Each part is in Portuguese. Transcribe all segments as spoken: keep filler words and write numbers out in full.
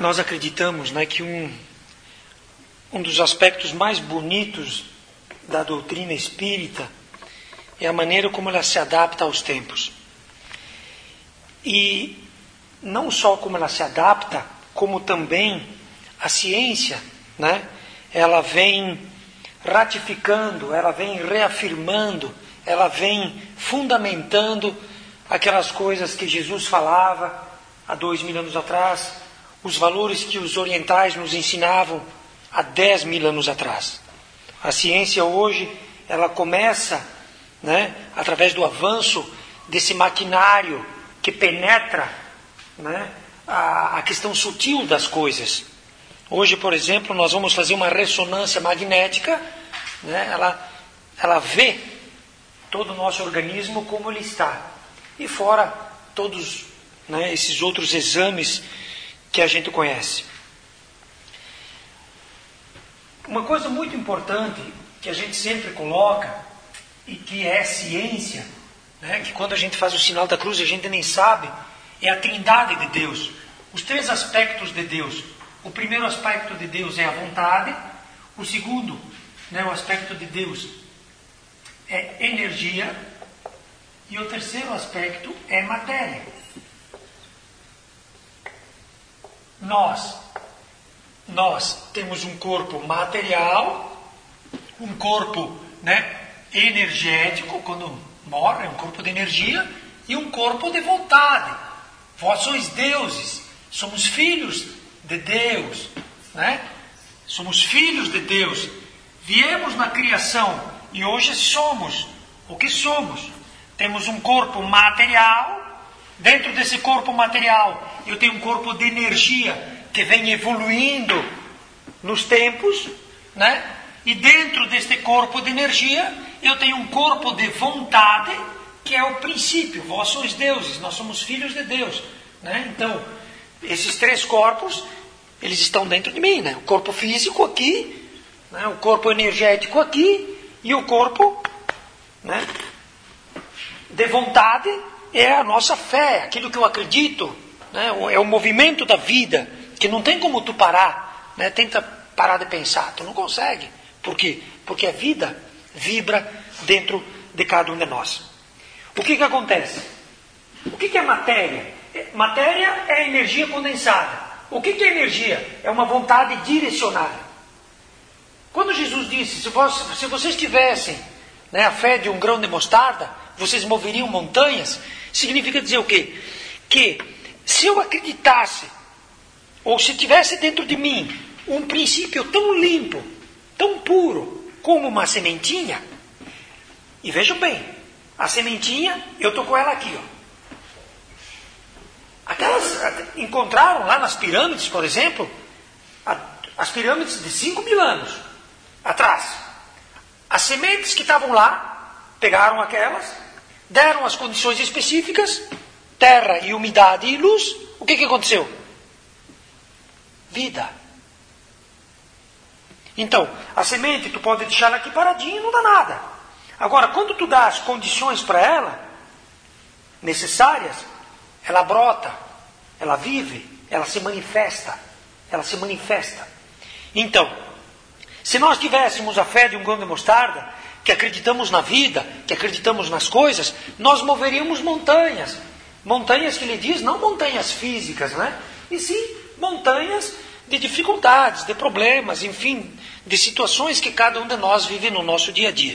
nós acreditamos, né, que um, um dos aspectos mais bonitos da doutrina espírita é a maneira como ela se adapta aos tempos. E não só como ela se adapta, como também a ciência, né, ela vem ratificando, ela vem reafirmando, ela vem fundamentando aquelas coisas que Jesus falava há dois mil anos atrás, os valores que os orientais nos ensinavam há dez mil anos atrás. A ciência hoje, ela começa, né, através do avanço desse maquinário que penetra, né, a, a questão sutil das coisas. Hoje, por exemplo, nós vamos fazer uma ressonância magnética, né, ela, ela vê todo o nosso organismo como ele está. E fora todos, né, esses outros exames que a gente conhece. Uma coisa muito importante que a gente sempre coloca, e que é ciência, né, que quando a gente faz o sinal da cruz a gente nem sabe, é a trindade de Deus. Os três aspectos de Deus. O primeiro aspecto de Deus é a vontade. O segundo, né, o aspecto de Deus é energia. E o terceiro aspecto é matéria. Nós, nós temos um corpo material, um corpo, né, energético, quando morre, é um corpo de energia, e um corpo de vontade. Vós sois deuses, somos filhos de Deus, né? Somos filhos de Deus. Viemos na criação e hoje somos o que somos. Temos um corpo material. Dentro desse corpo material, eu tenho um corpo de energia que vem evoluindo nos tempos, né? E dentro deste corpo de energia, eu tenho um corpo de vontade, que é o princípio. Vós sois deuses, nós somos filhos de Deus, né? Então, esses três corpos, eles estão dentro de mim, né? O corpo físico aqui, né? O corpo energético aqui, e o corpo, né, de vontade é a nossa fé, aquilo que eu acredito, né? É o movimento da vida, que não tem como tu parar, né? Tenta parar de pensar, tu não consegue. Por quê? Porque a vida vibra dentro de cada um de nós. O que que acontece? O que que é matéria? Matéria é energia condensada. O que que é energia? É uma vontade direcionada. Quando Jesus disse, se, vós, se vocês tivessem, né, a fé de um grão de mostarda, vocês moveriam montanhas, significa dizer o quê? Que se eu acreditasse, ou se tivesse dentro de mim um princípio tão limpo, tão puro, como uma sementinha, e vejam bem, a sementinha, eu estou com ela aqui, ó. Aquelas encontraram lá nas pirâmides, por exemplo, as pirâmides de cinco mil anos atrás. As sementes que estavam lá, pegaram aquelas, deram as condições específicas, terra e umidade e luz. O que que aconteceu? Vida. Então, a semente tu pode deixar ela aqui paradinha e não dá nada. Agora, quando tu dá as condições para ela, necessárias, ela brota, ela vive, ela se manifesta, ela se manifesta. Então, se nós tivéssemos a fé de um grão de mostarda, que acreditamos na vida, que acreditamos nas coisas, nós moveríamos montanhas. Montanhas que ele diz, não montanhas físicas, né? E sim montanhas de dificuldades, de problemas, enfim, de situações que cada um de nós vive no nosso dia a dia.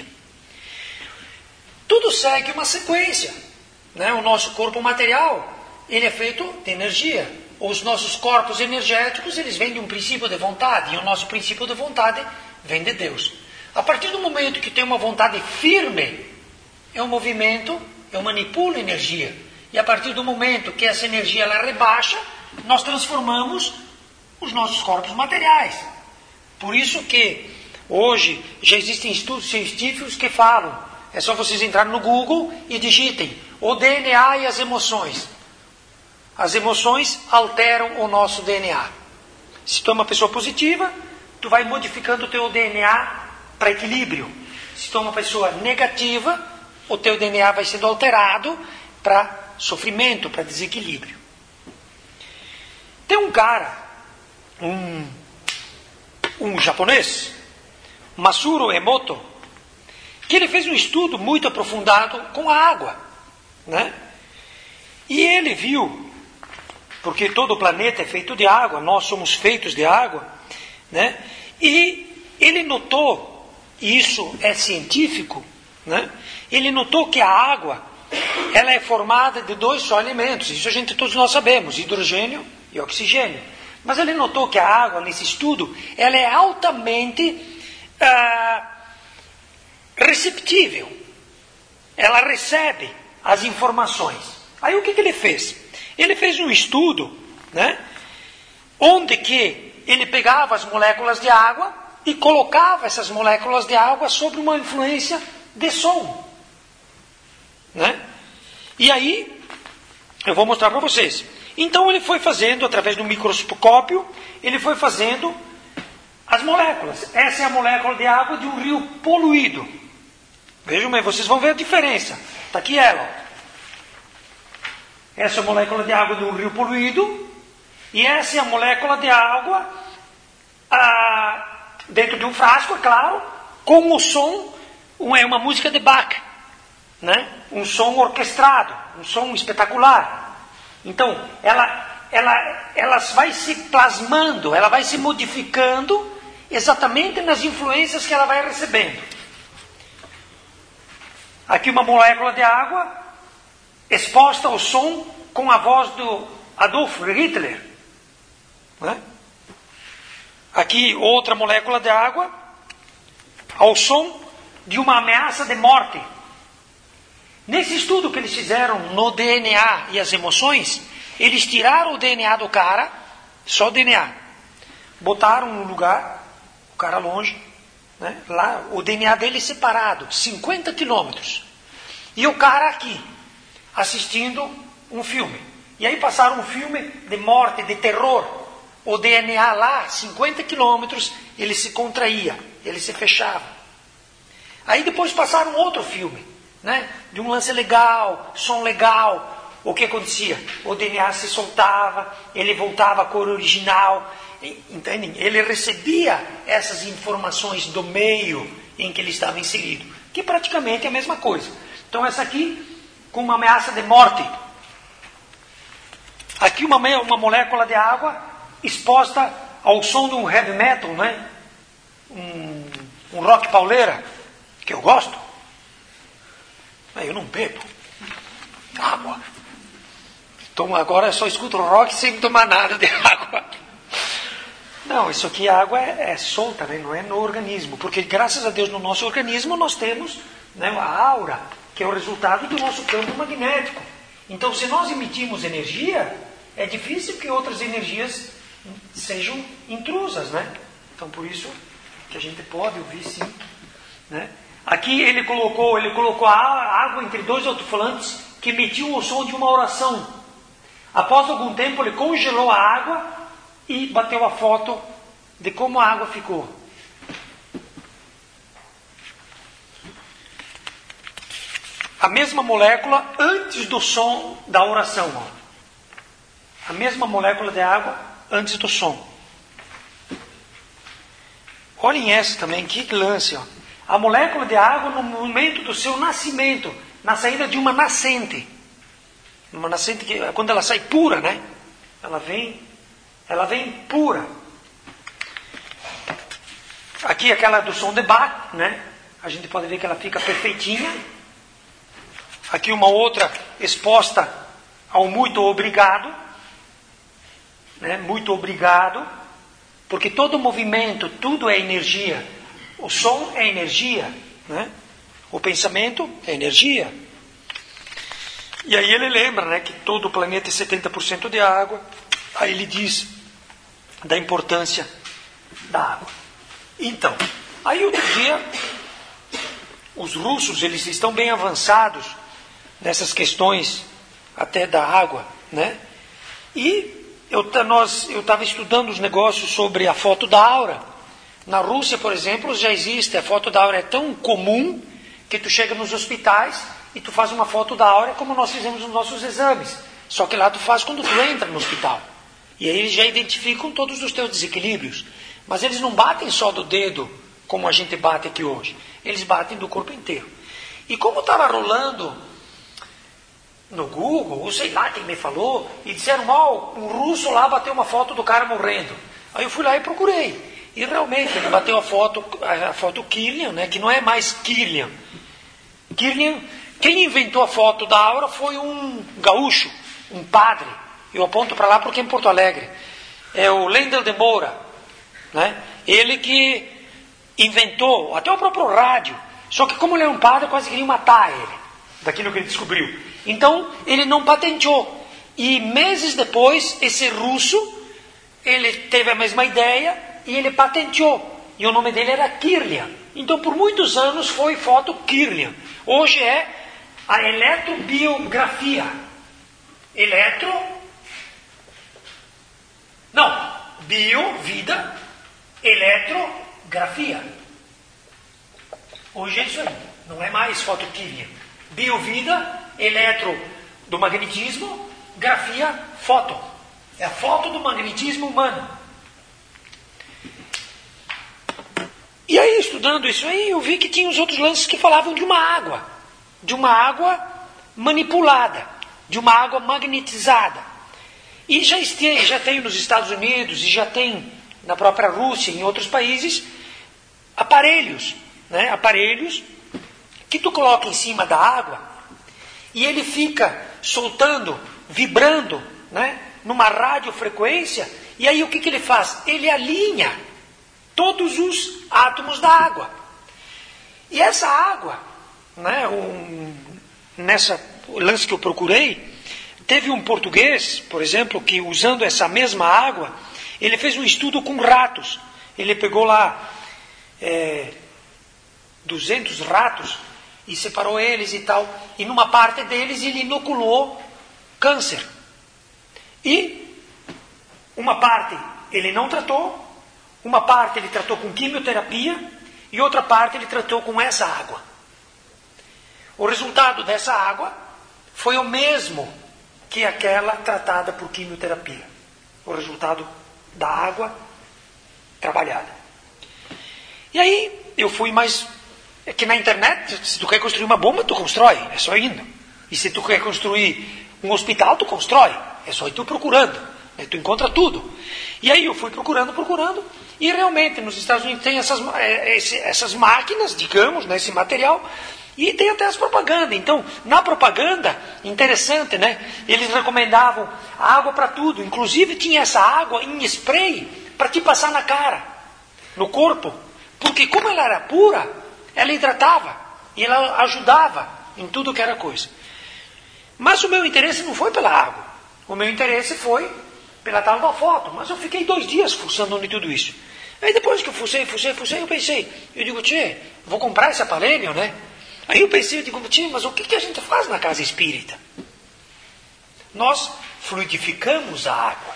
Tudo segue uma sequência, né? O nosso corpo material, ele é feito de energia. Os nossos corpos energéticos, eles vêm de um princípio de vontade, e o nosso princípio de vontade vem de Deus. A partir do momento que tem uma vontade firme, é um movimento, eu manipulo energia. E a partir do momento que essa energia ela rebaixa, nós transformamos os nossos corpos materiais. Por isso que hoje já existem estudos científicos que falam, é só vocês entrarem no Google e digitem o D N A e as emoções. As emoções alteram o nosso D N A. Se tu é uma pessoa positiva, tu vai modificando o teu D N A para equilíbrio. Se tu é uma pessoa negativa, o teu D N A vai sendo alterado para sofrimento, para desequilíbrio. Tem um cara um, um japonês, Masuro Emoto, que ele fez um estudo muito aprofundado com a água, né? E ele viu, porque todo o planeta é feito de água, nós somos feitos de água, né? E ele notou, e isso é científico, né? Ele notou que a água, ela é formada de dois só elementos, isso a gente todos nós sabemos, hidrogênio e oxigênio. Mas ele notou que a água, nesse estudo, ela é altamente ah, receptível. Ela recebe as informações. Aí o que, que ele fez? Ele fez um estudo, né, onde que ele pegava as moléculas de água e colocava essas moléculas de água sob uma influência de som. Né? E aí, eu vou mostrar para vocês. Então ele foi fazendo, através do microscópio, ele foi fazendo as moléculas. Essa é a molécula de água de um rio poluído. Vejam bem, vocês vão ver a diferença. Está aqui ela. Essa é a molécula de água de um rio poluído. E essa é a molécula de água ah, dentro de um frasco, é claro, com o som, é uma música de Bach. Né? Um som orquestrado, um som espetacular. Então, ela, ela, ela vai se plasmando, ela vai se modificando exatamente nas influências que ela vai recebendo. Aqui uma molécula de água exposta ao som com a voz do Adolf Hitler. Né? Aqui outra molécula de água ao som de uma ameaça de morte. Nesse estudo que eles fizeram no D N A e as emoções, eles tiraram o D N A do cara, só o D N A, botaram no lugar, o cara longe, né? Lá o D N A dele separado, cinquenta quilômetros, e o cara aqui, assistindo um filme. E aí passaram um filme de morte, de terror, o D N A lá, cinquenta quilômetros, ele se contraía, ele se fechava. Aí depois passaram outro filme, né? De um lance legal, som legal. O que acontecia? O D N A se soltava, ele voltava à cor original. Entendem? Ele recebia essas informações do meio em que ele estava inserido, que praticamente é a mesma coisa. Então essa aqui, com uma ameaça de morte. Aqui uma, uma molécula de água exposta ao som de um heavy metal, né? um, um rock pauleira, que eu gosto. Eu não bebo água. Então agora eu só escuto rock sem tomar nada de água. Não, isso aqui a água é, é solta, né? Não é no organismo. Porque graças a Deus no nosso organismo nós temos, né, a aura, que é o resultado do nosso campo magnético. Então se nós emitimos energia, é difícil que outras energias sejam intrusas, né? Então por isso que a gente pode ouvir sim, né? Aqui ele colocou, ele colocou a água entre dois alto-falantes que emitiam o som de uma oração. Após algum tempo ele congelou a água e bateu a foto de como a água ficou. A mesma molécula antes do som da oração. Ó. A mesma molécula de água antes do som. Olhem essa também, que lance, ó. A molécula de água no momento do seu nascimento, na saída de uma nascente. Uma nascente que, quando ela sai pura, né? Ela vem, ela vem pura. Aqui aquela do som de Bach, né? A gente pode ver que ela fica perfeitinha. Aqui uma outra exposta ao muito obrigado. Né? Muito obrigado. Porque todo movimento, tudo é energia. O som é energia, né? O pensamento é energia. E aí ele lembra, né, que todo o planeta é setenta por cento de água. Aí ele diz da importância da água. Então, aí outro dia, os russos, eles estão bem avançados nessas questões até da água, né? E eu nós, eu estava estudando os negócios sobre a foto da aura. Na Rússia, por exemplo, já existe, a foto da aura é tão comum que tu chega nos hospitais e tu faz uma foto da aura como nós fizemos nos nossos exames. Só que lá tu faz quando tu entra no hospital. E aí eles já identificam todos os teus desequilíbrios. Mas eles não batem só do dedo, como a gente bate aqui hoje. Eles batem do corpo inteiro. E como estava rolando no Google, ou sei lá quem me falou, e disseram, ó, oh, um russo lá bateu uma foto do cara morrendo. Aí eu fui lá e procurei. E realmente, ele bateu a foto, a foto Kirlian, né, que não é mais Kirlian. Kirlian, quem inventou a foto da aura foi um gaúcho, um padre. Eu aponto para lá porque é em Porto Alegre. É o Lendel de Moura. Né? Ele que inventou, até o próprio rádio. Só que como ele é um padre, quase queria matar ele, daquilo que ele descobriu. Então, ele não patenteou. E meses depois, esse russo, ele teve a mesma ideia e ele patenteou. E o nome dele era Kirlian. Então, por muitos anos, foi foto Kirlian. Hoje é a eletrobiografia. Eletro... Não, bio, vida, eletrografia. Hoje é isso aí. Não é mais foto Kirlian. Bio, vida, eletro do magnetismo, grafia, foto. É a foto do magnetismo humano. E aí, estudando isso aí, eu vi que tinha os outros lances que falavam de uma água. De uma água manipulada. De uma água magnetizada. E já tem, já tem nos Estados Unidos e já tem na própria Rússia e em outros países aparelhos. Né? Aparelhos que tu coloca em cima da água e ele fica soltando, vibrando, né? Numa radiofrequência. E aí o que, que ele faz? Ele alinha todos os átomos da água. E essa água, né, um, nessa lance que eu procurei, teve um português, por exemplo, que usando essa mesma água, ele fez um estudo com ratos. Ele pegou lá é, duzentos ratos e separou eles e tal. E numa parte deles ele inoculou câncer. E uma parte ele não tratou, uma parte ele tratou com quimioterapia e outra parte ele tratou com essa água. O resultado dessa água foi o mesmo que aquela tratada por quimioterapia. O resultado da água trabalhada. E aí eu fui mais... É que na internet, se tu quer construir uma bomba, tu constrói. É só indo. E se tu quer construir um hospital, tu constrói. É só ir tu procurando. Aí tu encontra tudo. E aí eu fui procurando, procurando. E realmente nos Estados Unidos tem essas, essas máquinas, digamos, né, esse material. E tem até as propagandas. Então, na propaganda, interessante, né? Eles recomendavam água para tudo. Inclusive tinha essa água em spray para te passar na cara, no corpo. Porque como ela era pura, ela hidratava. E ela ajudava em tudo que era coisa. Mas o meu interesse não foi pela água. O meu interesse foi pela tal da foto. Mas eu fiquei dois dias fuçando em tudo isso. Aí depois que eu fucei, fucei, fuçei, eu pensei. Eu digo, tchê, vou comprar esse aparelho, né? Aí eu pensei, eu digo, tchê, mas o que, que a gente faz na casa espírita? Nós fluidificamos a água.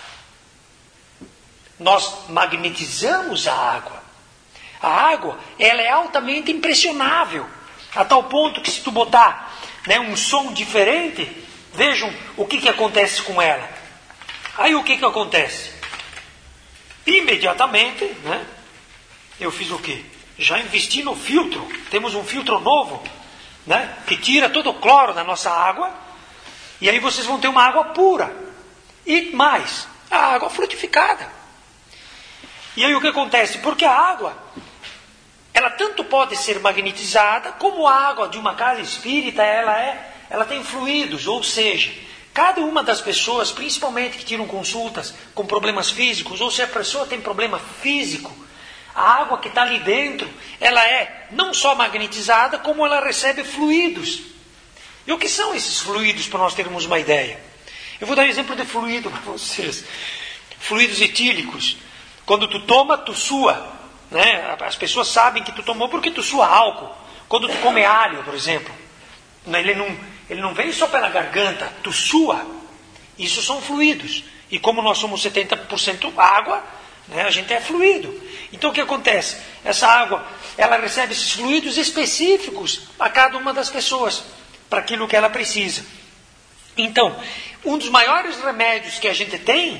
Nós magnetizamos a água. A água, ela é altamente impressionável. A tal ponto que se tu botar, né, um som diferente, vejam o que, que acontece com ela. Aí o que, que acontece? Imediatamente, né, eu fiz o quê? Já investi no filtro. Temos um filtro novo, né, que tira todo o cloro da nossa água. E aí vocês vão ter uma água pura. E mais, a água fluidificada. E aí o que acontece? Porque a água, ela tanto pode ser magnetizada, como a água de uma casa espírita, ela, é, ela tem fluidos, ou seja, cada uma das pessoas, principalmente que tiram consultas com problemas físicos, ou se a pessoa tem problema físico, a água que está ali dentro, ela é não só magnetizada, como ela recebe fluidos. E o que são esses fluidos, para nós termos uma ideia? Eu vou dar um exemplo de fluido para vocês. Fluidos etílicos. Quando tu toma, tu sua. Né? As pessoas sabem que tu tomou porque tu sua álcool. Quando tu come alho, por exemplo, ele não, ele não vem só pela garganta, tu sua. Isso são fluidos. E como nós somos setenta por cento água, né, a gente é fluido. Então o que acontece? Essa água, ela recebe esses fluidos específicos a cada uma das pessoas, para aquilo que ela precisa. Então, um dos maiores remédios que a gente tem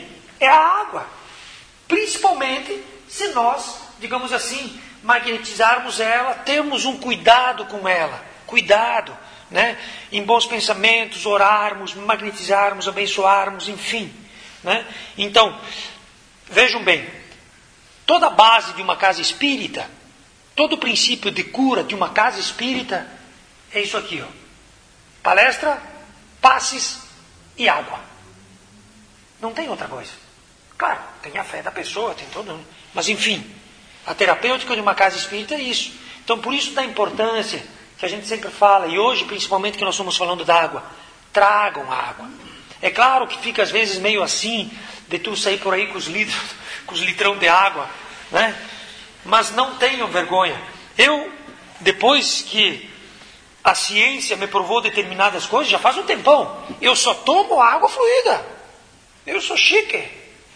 é a água. Principalmente se nós, digamos assim, magnetizarmos ela, termos um cuidado com ela. Cuidado, né? Em bons pensamentos, orarmos, magnetizarmos, abençoarmos, enfim. Né? Então, vejam bem, toda a base de uma casa espírita, todo o princípio de cura de uma casa espírita é isso aqui, ó. Palestra, passes e água. Não tem outra coisa. Claro, tem a fé da pessoa, tem todo. Mas enfim, a terapêutica de uma casa espírita é isso. Então por isso da importância que a gente sempre fala, e hoje principalmente que nós estamos falando da água, tragam água. É claro que fica às vezes meio assim, de tu sair por aí com os litros, com os litrão de água, né? Mas não tenham vergonha. Eu, depois que a ciência me provou determinadas coisas, já faz um tempão, eu só tomo água fluida. Eu sou chique.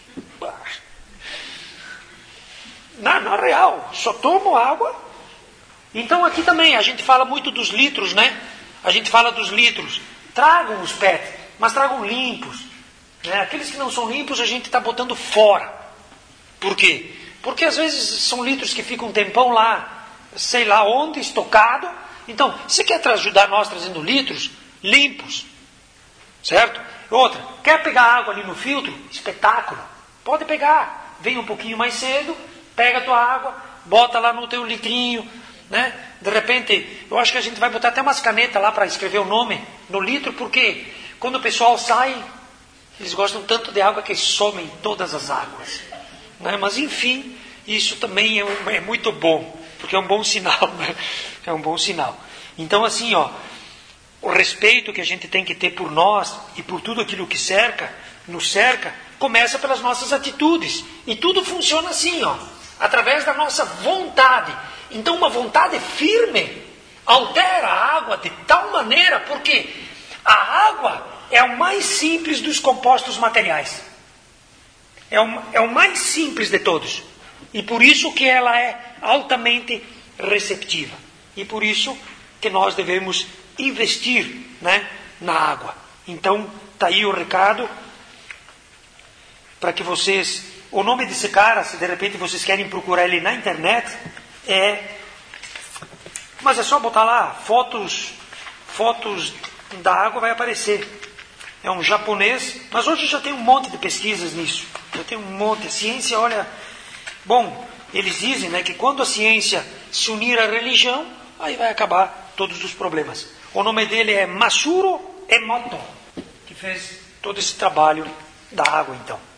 Na, na real, só tomo água. Então aqui também, a gente fala muito dos litros, né? A gente fala dos litros. Tragam os P E T, mas tragam limpos. Né? Aqueles que não são limpos, a gente está botando fora. Por quê? Porque às vezes são litros que ficam um tempão lá, sei lá onde, estocado. Então, se quer ajudar nós trazendo litros limpos, certo? Outra, quer pegar água ali no filtro? Espetáculo. Pode pegar. Vem um pouquinho mais cedo, pega a tua água, bota lá no teu litrinho, né? De repente, eu acho que a gente vai botar até umas canetas lá para escrever o nome no litro, porque quando o pessoal sai, eles gostam tanto de água que somem todas as águas. Né? Mas enfim, isso também é, um, é muito bom, porque é um bom sinal, né? É um bom sinal. Então assim, ó, o respeito que a gente tem que ter por nós e por tudo aquilo que cerca, nos cerca, começa pelas nossas atitudes. E tudo funciona assim, ó, através da nossa vontade. Então uma vontade firme altera a água de tal maneira, porque a água é o mais simples dos compostos materiais. É o, é o mais simples de todos. E por isso que ela é altamente receptiva. E por isso que nós devemos investir, né, na água. Então, está aí o recado para que vocês... O nome desse cara, se de repente vocês querem procurar ele na internet, é... Mas é só botar lá, fotos, fotos da água vai aparecer. É um japonês, mas hoje já tem um monte de pesquisas nisso. Já tem um monte. A ciência, olha... Bom, eles dizem, né, que quando a ciência se unir à religião, aí vai acabar todos os problemas. O nome dele é Masaru Emoto, que fez todo esse trabalho da água, então.